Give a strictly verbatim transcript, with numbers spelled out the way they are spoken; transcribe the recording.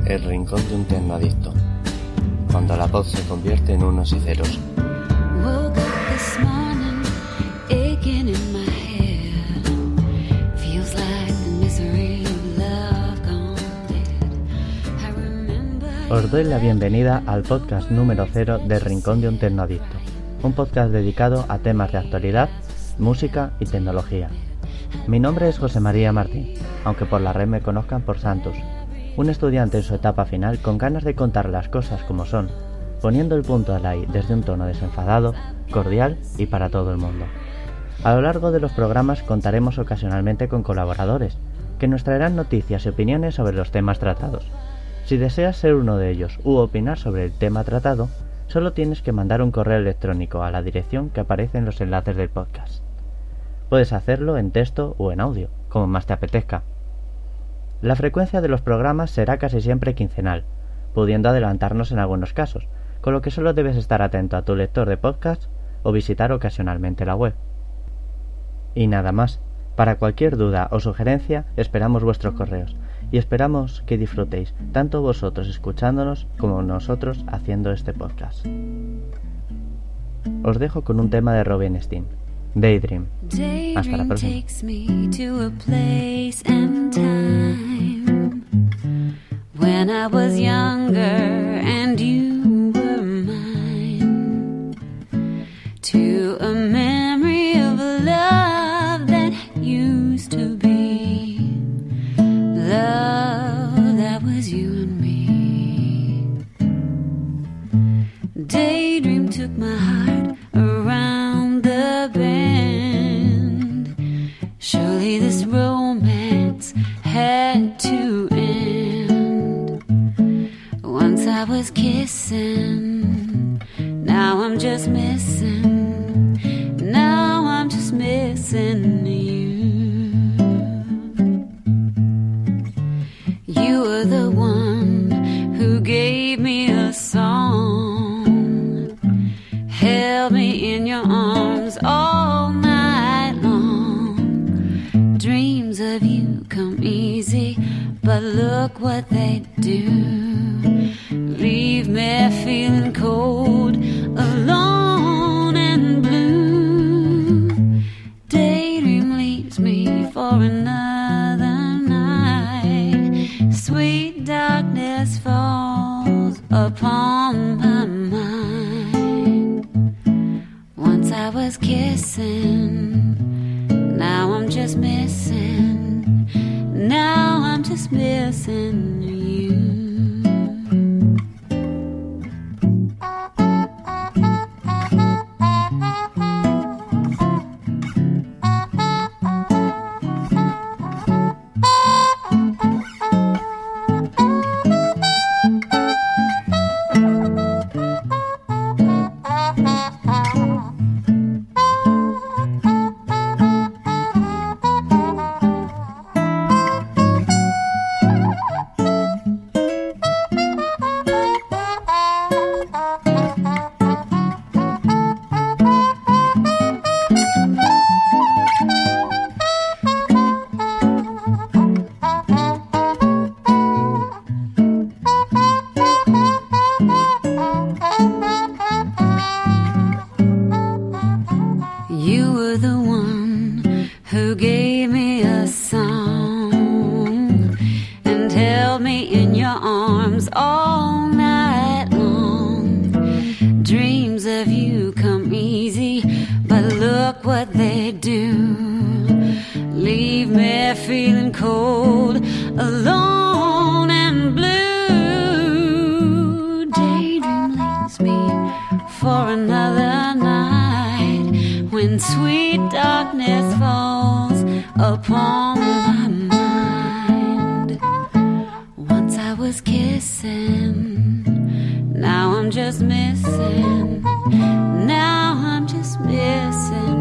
El rincón de un tecnoadicto, cuando la voz se convierte en unos y ceros. Os doy la bienvenida al podcast número cero del Rincón de un Tecnoadicto, un podcast dedicado a temas de actualidad, música y tecnología. Mi nombre es José María Martín, aunque por la red me conozcan por Santos, un estudiante en su etapa final con ganas de contar las cosas como son, poniendo el punto a la i desde un tono desenfadado, cordial y para todo el mundo. A lo largo de los programas contaremos ocasionalmente con colaboradores, que nos traerán noticias y opiniones sobre los temas tratados. Si deseas ser uno de ellos u opinar sobre el tema tratado, solo tienes que mandar un correo electrónico a la dirección que aparece en los enlaces del podcast. Puedes hacerlo en texto o en audio, como más te apetezca. La frecuencia de los programas será casi siempre quincenal, pudiendo adelantarnos en algunos casos, con lo que solo debes estar atento a tu lector de podcast o visitar ocasionalmente la web. Y nada más. Para cualquier duda o sugerencia, esperamos vuestros correos y esperamos que disfrutéis tanto vosotros escuchándonos como nosotros haciendo este podcast. Os dejo con un tema de Robin Steen, Daydream. Hasta la próxima. To be love that was you and me. Daydream took my heart around the bend. Surely this romance had to end. Once I was kissing, now I'm just missing. Now I'm just missing you. You were the one who gave me a song, held me in your arms all night long. Dreams of you come easy, but look what they do. Leave me feeling cold, alone and blue. Daydream leaves me for another night. Sweet darkness falls upon my mind. Once I was kissing, now I'm just missing. Now I'm just missing you. You were the one who gave me a song and held me in your arms all night long. Dreams of you come easy, but look what they do. Leave me feeling cold, alone and blue. Daydream leaves me for another night, when sweet darkness falls upon my mind. Once I was kissing, now I'm just missing. Now I'm just missing